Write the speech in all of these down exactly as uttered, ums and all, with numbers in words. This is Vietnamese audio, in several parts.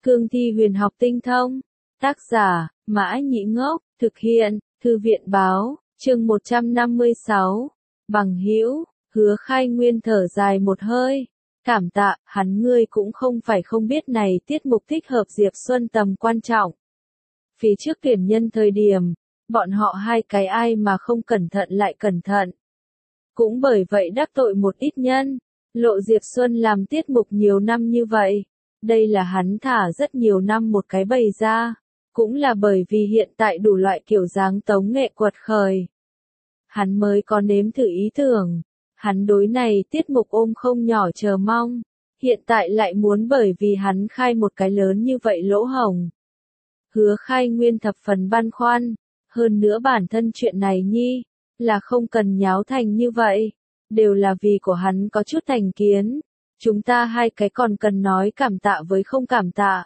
Cương thi huyền học tinh thông. Tác giả, Mã Nhĩ Ngốc, thực hiện, Thư viện báo, chương một trăm năm mươi sáu. Bằng hữu, Hứa Khai Nguyên thở dài một hơi. Cảm tạ, hắn ngươi cũng không phải không biết này tiết mục thích hợp Diệp Xuân tầm quan trọng. Phía trước tuyển nhân thời điểm, bọn họ hai cái ai mà không cẩn thận lại cẩn thận. Cũng bởi vậy đắc tội một ít nhân, lộ Diệp Xuân làm tiết mục nhiều năm như vậy. Đây là hắn thả rất nhiều năm một cái bày ra, cũng là bởi vì hiện tại đủ loại kiểu dáng tống nghệ quật khởi. Hắn mới có nếm thử ý tưởng, hắn đối này tiết mục ôm không nhỏ chờ mong, hiện tại lại muốn bởi vì hắn khai một cái lớn như vậy lỗ hổng. Hứa Khai Nguyên thập phần băn khoăn, hơn nữa bản thân chuyện này nhi, là không cần nháo thành như vậy, đều là vì của hắn có chút thành kiến. Chúng ta hai cái còn cần nói cảm tạ với không cảm tạ.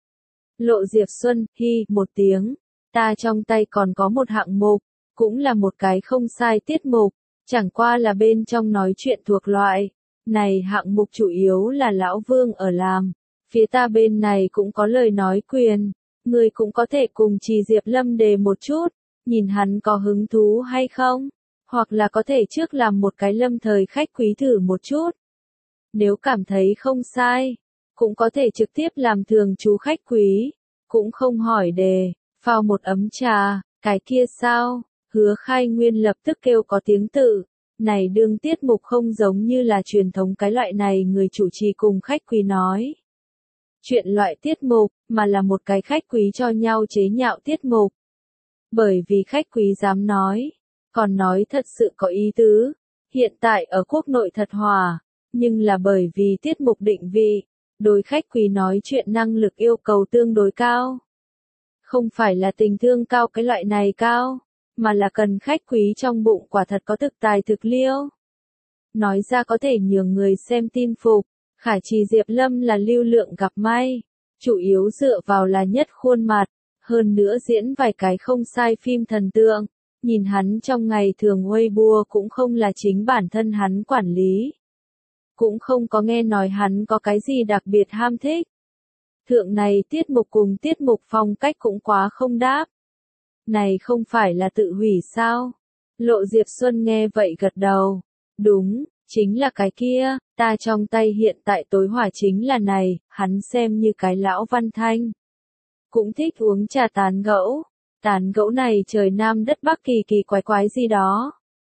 Lộ Diệp Xuân, hi, một tiếng, ta trong tay còn có một hạng mục, cũng là một cái không sai tiết mục, chẳng qua là bên trong nói chuyện thuộc loại. Này hạng mục chủ yếu là Lão Vương ở làm, phía ta bên này cũng có lời nói quyền, người cũng có thể cùng Trì Diệp Lâm đề một chút, nhìn hắn có hứng thú hay không, hoặc là có thể trước làm một cái lâm thời khách quý thử một chút. Nếu cảm thấy không sai, cũng có thể trực tiếp làm thường chú khách quý, cũng không hỏi đề, phao một ấm trà, cái kia sao? Hứa Khai Nguyên lập tức kêu có tiếng tự, này đương tiết mục không giống như là truyền thống cái loại này người chủ trì cùng khách quý nói. Chuyện loại tiết mục, mà là một cái khách quý cho nhau chế nhạo tiết mục. Bởi vì khách quý dám nói, còn nói thật sự có ý tứ, hiện tại ở quốc nội thật hòa. Nhưng là bởi vì tiết mục định vị, đối khách quý nói chuyện năng lực yêu cầu tương đối cao. Không phải là tình thương cao cái loại này cao, mà là cần khách quý trong bụng quả thật có thực tài thực liêu. Nói ra có thể nhường người xem tin phục, Khải Trì Diệp Lâm là lưu lượng gặp may, chủ yếu dựa vào là nhất khuôn mặt, hơn nữa diễn vài cái không sai phim thần tượng, nhìn hắn trong ngày thường Weibo cũng không là chính bản thân hắn quản lý. Cũng không có nghe nói hắn có cái gì đặc biệt ham thích. Thượng này tiết mục cùng tiết mục phong cách cũng quá không đáp. Này không phải là tự hủy sao? Lộ Diệp Xuân nghe vậy gật đầu. Đúng, chính là cái kia, ta trong tay hiện tại tối hỏa chính là này, hắn xem như cái lão văn thanh. Cũng thích uống trà tán gẫu. Tán gẫu này trời nam đất bắc kỳ kỳ quái quái gì đó.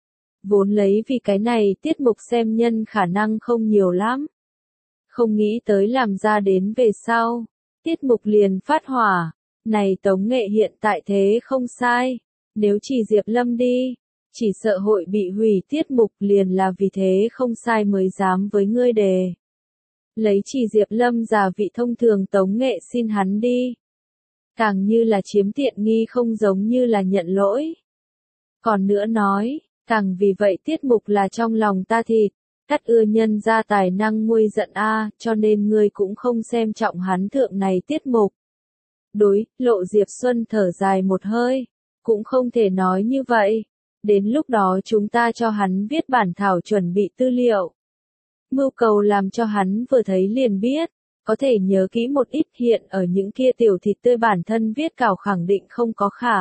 Vốn lấy vì cái này tiết mục xem nhân khả năng không nhiều lắm. Không nghĩ tới làm ra đến về sau. Tiết mục liền phát hỏa. Này tống nghệ hiện tại thế không sai. Nếu chỉ Diệp Lâm đi, chỉ sợ hội bị hủy tiết mục liền là vì thế không sai mới dám với ngươi đề. Lấy chỉ Diệp Lâm giả vị thông thường tống nghệ xin hắn đi. Càng như là chiếm tiện nghi không giống như là nhận lỗi. Còn nữa nói. Càng vì vậy tiết mục là trong lòng ta thịt, cắt ưa nhân ra tài năng nguôi giận a, cho nên ngươi cũng không xem trọng hắn thượng này tiết mục. Đối, Lộ Diệp Xuân thở dài một hơi, cũng không thể nói như vậy, đến lúc đó chúng ta cho hắn viết bản thảo chuẩn bị tư liệu. Mưu cầu làm cho hắn vừa thấy liền biết, có thể nhớ kỹ một ít hiện ở những kia tiểu thịt tươi bản thân viết cảo khẳng định không có khả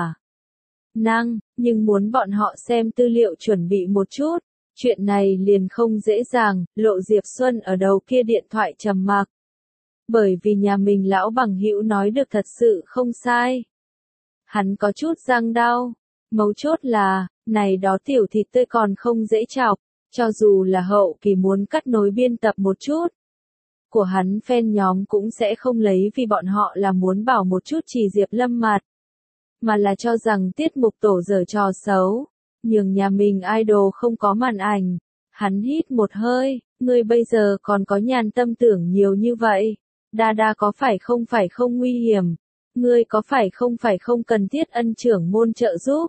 năng, nhưng muốn bọn họ xem tư liệu chuẩn bị một chút, chuyện này liền không dễ dàng. Lộ Diệp Xuân ở đầu kia điện thoại trầm mặc. Bởi vì nhà mình lão bằng hữu nói được thật sự không sai. Hắn có chút răng đau, mấu chốt là, này đó tiểu thịt tươi còn không dễ chọc, cho dù là hậu kỳ muốn cắt nối biên tập một chút. Của hắn fan nhóm cũng sẽ không lấy vì bọn họ là muốn bảo một chút Trì Diệp Lâm mặt. Mà là cho rằng tiết mục tổ giở trò xấu, nhường nhà mình idol không có màn ảnh. Hắn hít một hơi, ngươi bây giờ còn có nhàn tâm tưởng nhiều như vậy. Đa đa có phải không phải không nguy hiểm, ngươi có phải không phải không cần thiết ân trưởng môn trợ giúp.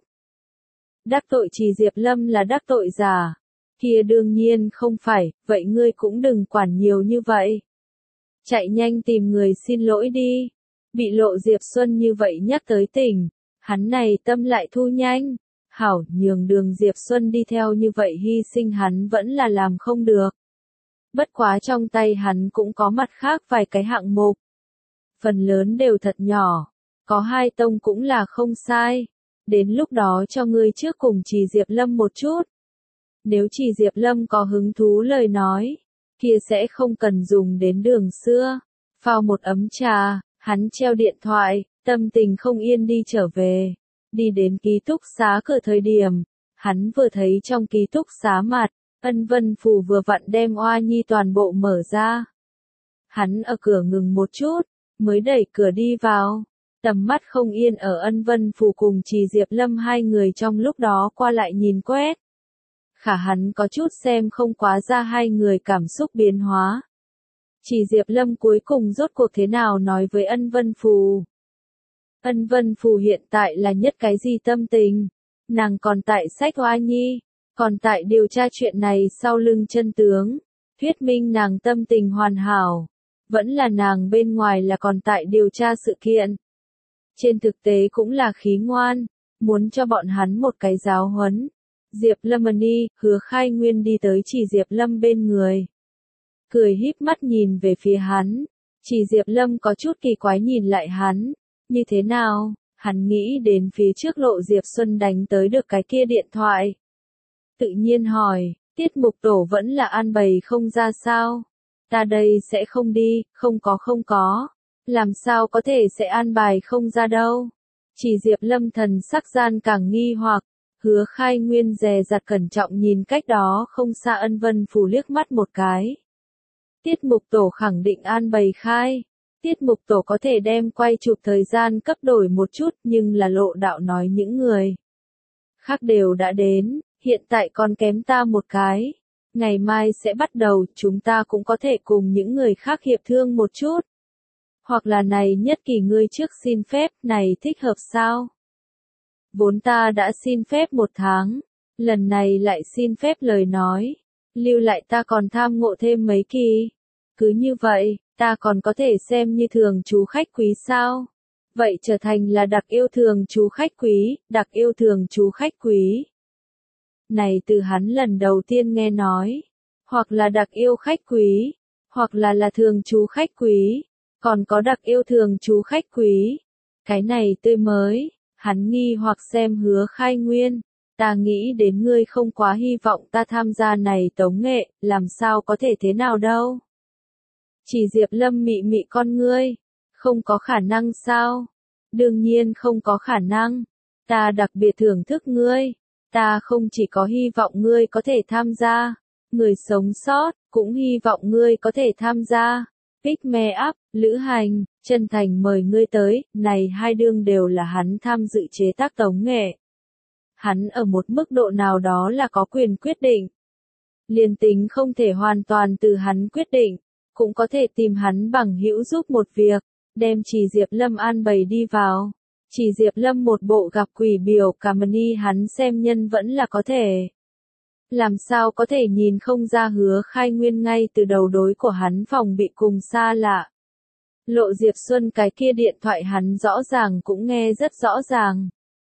Đắc tội Trì Diệp Lâm là đắc tội giả, kia đương nhiên không phải, vậy ngươi cũng đừng quản nhiều như vậy. Chạy nhanh tìm người xin lỗi đi, bị Lộ Diệp Xuân như vậy nhắc tới tỉnh. Hắn này tâm lại thu nhanh, hảo nhường đường Diệp Xuân đi theo như vậy hy sinh hắn vẫn là làm không được. Bất quá trong tay hắn cũng có mặt khác vài cái hạng mục. phần lớn đều thật nhỏ, có hai tông cũng là không sai. Đến lúc đó cho ngươi trước cùng Trì Diệp Lâm một chút. Nếu Trì Diệp Lâm có hứng thú lời nói, kia sẽ không cần dùng đến đường xưa. Phao một ấm trà, hắn treo điện thoại, tâm tình không yên đi trở về. Đi đến ký túc xá cửa thời điểm, hắn vừa thấy trong ký túc xá mặt, Ân Vân Phù vừa vặn đem Oa Nhi toàn bộ mở ra. Hắn ở cửa ngừng một chút, mới đẩy cửa đi vào. Tầm mắt không yên ở Ân Vân Phù cùng Trì Diệp Lâm hai người trong lúc đó qua lại nhìn quét. Khả hắn có chút xem không quá ra hai người cảm xúc biến hóa. Trì Diệp Lâm cuối cùng rốt cuộc thế nào nói với Ân Vân Phù. Ân Vân Phù hiện tại là nhất cái gì tâm tình? Nàng còn tại sách Oa Nhi, còn tại điều tra chuyện này sau lưng chân tướng, thuyết minh nàng tâm tình hoàn hảo. Vẫn là nàng bên ngoài là còn tại điều tra sự kiện. Trên thực tế cũng là khí ngoan, muốn cho bọn hắn một cái giáo huấn. Diệp Lâm Ni, Hứa Khai Nguyên đi tới Trì Diệp Lâm bên người. Cười híp mắt nhìn về phía hắn. Trì Diệp Lâm có chút kỳ quái nhìn lại hắn. Như thế nào? Hắn nghĩ đến phía trước Lộ Diệp Xuân đánh tới được cái kia điện thoại. Tự nhiên hỏi, tiết mục tổ vẫn là an bày không ra sao? Ta đây sẽ không đi, không có không có. Làm sao có thể sẽ an bài không ra đâu? Chỉ Diệp Lâm thần sắc gian càng nghi hoặc, Hứa Khai Nguyên dè dặt cẩn trọng nhìn cách đó không xa Ân Vân Phù liếc mắt một cái. Tiết mục tổ khẳng định an bày khai. Tiết mục tổ có thể đem quay chụp thời gian cấp đổi một chút nhưng là Lộ đạo nói những người khác đều đã đến, hiện tại còn kém ta một cái. Ngày mai sẽ bắt đầu, chúng ta cũng có thể cùng những người khác hiệp thương một chút. Hoặc là này nhất kỳ ngươi trước xin phép, này thích hợp sao? Vốn ta đã xin phép một tháng, lần này lại xin phép lời nói, lưu lại ta còn tham ngộ thêm mấy kỳ. Cứ như vậy, ta còn có thể xem như thường chú khách quý sao? Vậy trở thành là đặc yêu thường chú khách quý, đặc yêu thường chú khách quý. Này từ hắn lần đầu tiên nghe nói, hoặc là đặc yêu khách quý, hoặc là là thường chú khách quý, còn có đặc yêu thường chú khách quý. Cái này tươi mới, hắn nghi hoặc xem Hứa Khai Nguyên, ta nghĩ đến ngươi không quá hy vọng ta tham gia này tống nghệ, làm sao có thể thế nào đâu. Chỉ Diệp Lâm mị mị con ngươi, không có khả năng sao? Đương nhiên không có khả năng, ta đặc biệt thưởng thức ngươi. Ta không chỉ có hy vọng ngươi có thể tham gia, người sống sót, cũng hy vọng ngươi có thể tham gia. Pick me up, lữ hành, chân thành mời ngươi tới, này hai đương đều là hắn tham dự chế tác tống nghệ. Hắn ở một mức độ nào đó là có quyền quyết định. Liên tính không thể hoàn toàn từ hắn quyết định, cũng có thể tìm hắn bằng hữu giúp một việc, đem Trì Diệp Lâm an bày đi vào. Chỉ Diệp Lâm một bộ gặp quỷ biểu cả mani hắn xem nhân vẫn là có thể. Làm sao có thể nhìn không ra Hứa Khai Nguyên ngay từ đầu đối của hắn phòng bị cùng xa lạ. Lộ Diệp Xuân cái kia điện thoại hắn rõ ràng cũng nghe rất rõ ràng.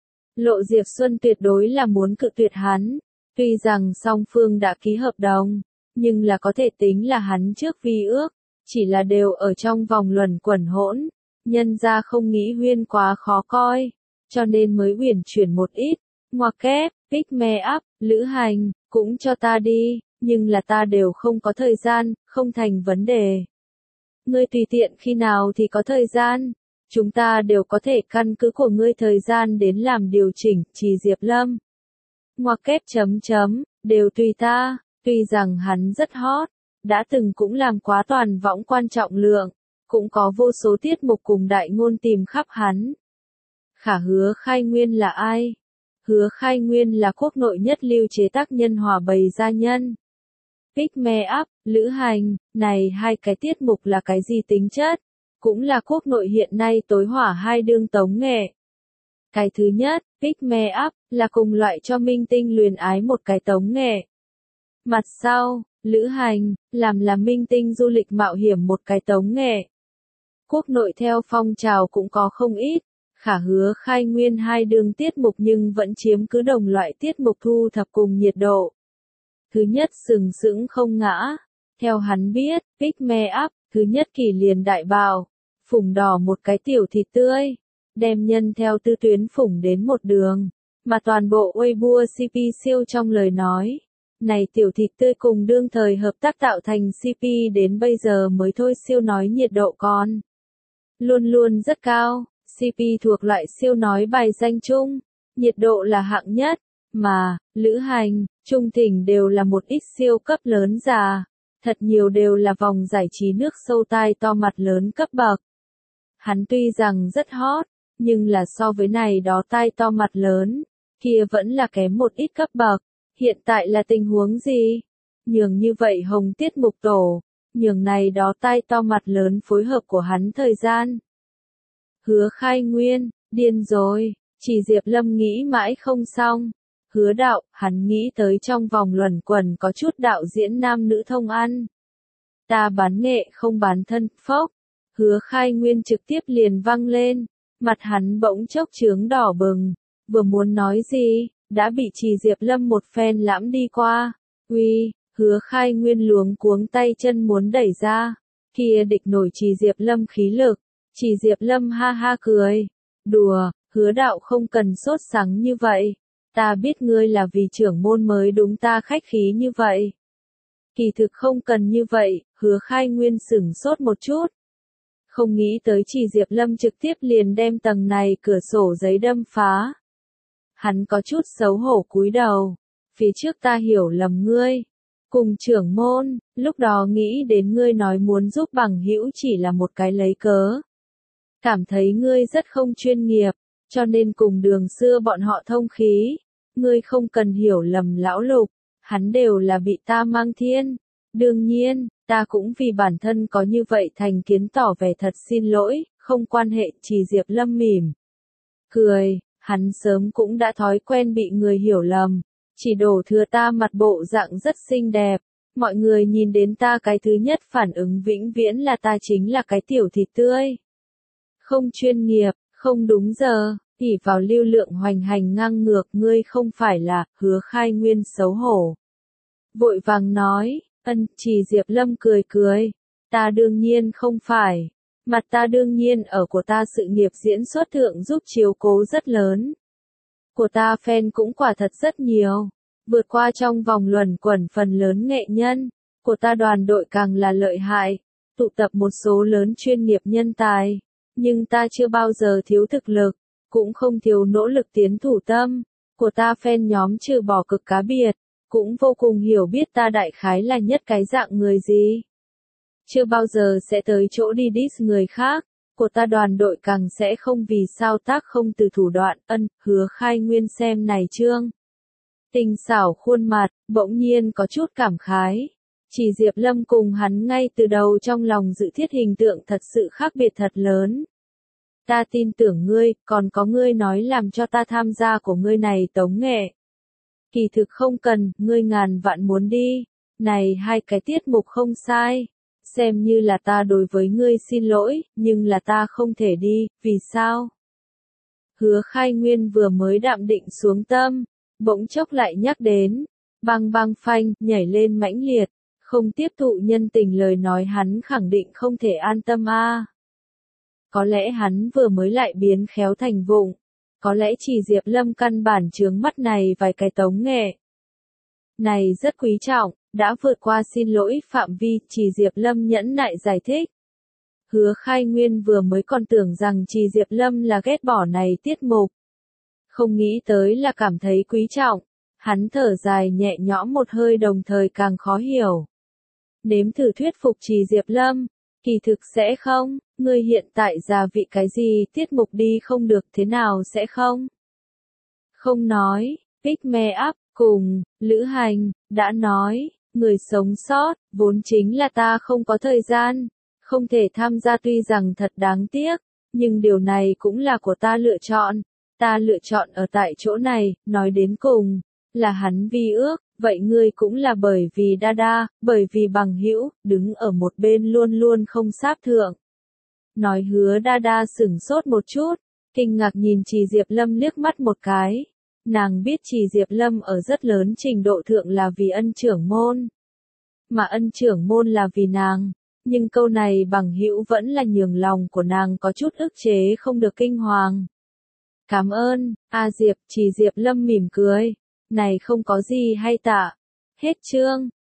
Lộ Diệp Xuân tuyệt đối là muốn cự tuyệt hắn. Tuy rằng song phương đã ký hợp đồng, nhưng là có thể tính là hắn trước vi ước, chỉ là đều ở trong vòng luẩn quẩn hỗn. Nhân ra không nghĩ Huyên quá khó coi, cho nên mới uyển chuyển một ít, ngoặc kép, pick me up, lữ hành, cũng cho ta đi, nhưng là ta đều không có thời gian, không thành vấn đề. Ngươi tùy tiện khi nào thì có thời gian, chúng ta đều có thể căn cứ của ngươi thời gian đến làm điều chỉnh, Trì Diệp Lâm. Ngoặc kép chấm chấm, đều tùy ta, tuy rằng hắn rất hot, đã từng cũng làm quá toàn võng quan trọng lượng. Cũng có vô số tiết mục cùng đại ngôn tìm khắp hắn. Khả Hứa Khai Nguyên là ai? Hứa Khai Nguyên là quốc nội nhất lưu chế tác nhân hòa bày gia nhân. Pick me up, lữ hành, này hai cái tiết mục là cái gì tính chất? Cũng là quốc nội hiện nay tối hỏa hai đương tống nghệ. Cái thứ nhất, Pick me up, là cùng loại cho minh tinh luyến ái một cái tống nghệ. Mặt sau, lữ hành, làm là minh tinh du lịch mạo hiểm một cái tống nghệ. Quốc nội theo phong trào cũng có không ít, khả Hứa Khai Nguyên hai đường tiết mục nhưng vẫn chiếm cứ đồng loại tiết mục thu thập cùng nhiệt độ. Thứ nhất sừng sững không ngã, theo hắn biết, Pick me up, thứ nhất kỳ liền đại bào, phủng đỏ một cái tiểu thịt tươi, đem nhân theo tư tuyến phủng đến một đường, mà toàn bộ Weibo xê pê siêu trong lời nói. Này tiểu thịt tươi cùng đương thời hợp tác tạo thành xê pê đến bây giờ mới thôi siêu nói nhiệt độ còn luôn luôn rất cao, xê pê thuộc loại siêu nói bài danh chung, nhiệt độ là hạng nhất, mà, Lữ Hành, Trung Thỉnh đều là một ít siêu cấp lớn già, thật nhiều đều là vòng giải trí nước sâu tai to mặt lớn cấp bậc. Hắn tuy rằng rất hot, nhưng là so với này đó tai to mặt lớn, kia vẫn là kém một ít cấp bậc. Hiện tại là tình huống gì? Nhường như vậy hồng tiết mục tổ, nhường này đó tai to mặt lớn phối hợp của hắn thời gian. Hứa Khai Nguyên, điên rồi, chỉ Diệp Lâm nghĩ mãi không xong. Hứa đạo, hắn nghĩ tới trong vòng luẩn quẩn có chút đạo diễn nam nữ thông ăn. Ta bán nghệ không bán thân, phốc. Hứa Khai Nguyên trực tiếp liền văng lên, mặt hắn bỗng chốc chướng đỏ bừng, vừa muốn nói gì, đã bị Trì Diệp Lâm một phen lãm đi qua. Uy, Hứa Khai Nguyên luống cuống tay chân muốn đẩy ra, kia địch nổi Trì Diệp Lâm khí lực. Trì Diệp Lâm ha ha cười, đùa, Hứa đạo không cần sốt sắng như vậy, ta biết ngươi là vì trưởng môn mới đúng ta khách khí như vậy. Kỳ thực không cần như vậy, Hứa Khai Nguyên sửng sốt một chút. Không nghĩ tới Trì Diệp Lâm trực tiếp liền đem tầng này cửa sổ giấy đâm phá. Hắn có chút xấu hổ cúi đầu, phía trước ta hiểu lầm ngươi. Cùng trưởng môn, lúc đó nghĩ đến ngươi nói muốn giúp bằng hữu chỉ là một cái lấy cớ. Cảm thấy ngươi rất không chuyên nghiệp, cho nên cùng đường xưa bọn họ thông khí. Ngươi không cần hiểu lầm lão Lục, hắn đều là bị ta mang thiên. Đương nhiên, ta cũng vì bản thân có như vậy thành kiến tỏ vẻ thật xin lỗi, không quan hệ. Trì Diệp Lâm mỉm cười, hắn sớm cũng đã thói quen bị người hiểu lầm, chỉ đổ thừa ta mặt bộ dạng rất xinh đẹp, mọi người nhìn đến ta cái thứ nhất phản ứng vĩnh viễn là ta chính là cái tiểu thịt tươi. Không chuyên nghiệp, không đúng giờ, ỷ vào lưu lượng hoành hành ngang ngược, ngươi không phải là. Hứa Khai Nguyên xấu hổ. Vội vàng nói, ân. Trì Diệp Lâm cười cười, ta đương nhiên không phải, mặt ta đương nhiên ở của ta sự nghiệp diễn xuất thượng giúp chiếu cố rất lớn. Của ta fan cũng quả thật rất nhiều, vượt qua trong vòng luẩn quẩn phần lớn nghệ nhân, của ta đoàn đội càng là lợi hại, tụ tập một số lớn chuyên nghiệp nhân tài, nhưng ta chưa bao giờ thiếu thực lực, cũng không thiếu nỗ lực tiến thủ tâm, của ta fan nhóm trừ bỏ cực cá biệt, cũng vô cùng hiểu biết ta đại khái là nhất cái dạng người gì. Chưa bao giờ sẽ tới chỗ đi diss người khác, của ta đoàn đội càng sẽ không vì sao tác không từ thủ đoạn. Ân. Hứa Khai Nguyên xem này chương tinh xảo khuôn mặt, bỗng nhiên có chút cảm khái. Chỉ Diệp Lâm cùng hắn ngay từ đầu trong lòng dự thiết hình tượng thật sự khác biệt thật lớn. Ta tin tưởng ngươi, còn có ngươi nói làm cho ta tham gia của ngươi này tống nghệ. Kỳ thực không cần, ngươi ngàn vạn muốn đi. Này hai cái tiết mục không sai. Xem như là ta đối với ngươi xin lỗi, nhưng là ta không thể đi, vì sao? Hứa Khai Nguyên vừa mới đạm định xuống tâm, bỗng chốc lại nhắc đến, băng băng phanh, nhảy lên mãnh liệt, không tiếp thụ nhân tình lời nói hắn khẳng định không thể an tâm a. À. Có lẽ hắn vừa mới lại biến khéo thành vụng, có lẽ Chỉ Diệp Lâm căn bản chướng mắt này vài cái tống nghệ. Này rất quý trọng, đã vượt qua xin lỗi phạm vi. Chỉ Diệp Lâm nhẫn nại giải thích. Hứa Khai Nguyên vừa mới còn tưởng rằng Chỉ Diệp Lâm là ghét bỏ này tiết mục. Không nghĩ tới là cảm thấy quý trọng, hắn thở dài nhẹ nhõm một hơi đồng thời càng khó hiểu. Nếm thử thuyết phục Chỉ Diệp Lâm, kỳ thực sẽ không, ngươi hiện tại già vị cái gì tiết mục đi không được thế nào sẽ không? Không nói, pick me up, cùng, Lữ Hành, đã nói, người sống sót, vốn chính là ta không có thời gian, không thể tham gia tuy rằng thật đáng tiếc, nhưng điều này cũng là của ta lựa chọn, ta lựa chọn ở tại chỗ này, nói đến cùng, là hắn vi ước, vậy ngươi cũng là bởi vì đa đa, bởi vì bằng hữu, đứng ở một bên luôn luôn không sáp thượng. Nói Hứa đa đa sửng sốt một chút, kinh ngạc nhìn Chỉ Diệp Lâm liếc mắt một cái. Nàng biết Chỉ Diệp Lâm ở rất lớn trình độ thượng là vì ân trưởng môn. Mà ân trưởng môn là vì nàng. Nhưng câu này bằng hữu vẫn là nhường lòng của nàng có chút ức chế không được kinh hoàng. Cảm ơn, A Diệp, chỉ Diệp Lâm mỉm cười. Này không có gì hay tạ. Hết chương.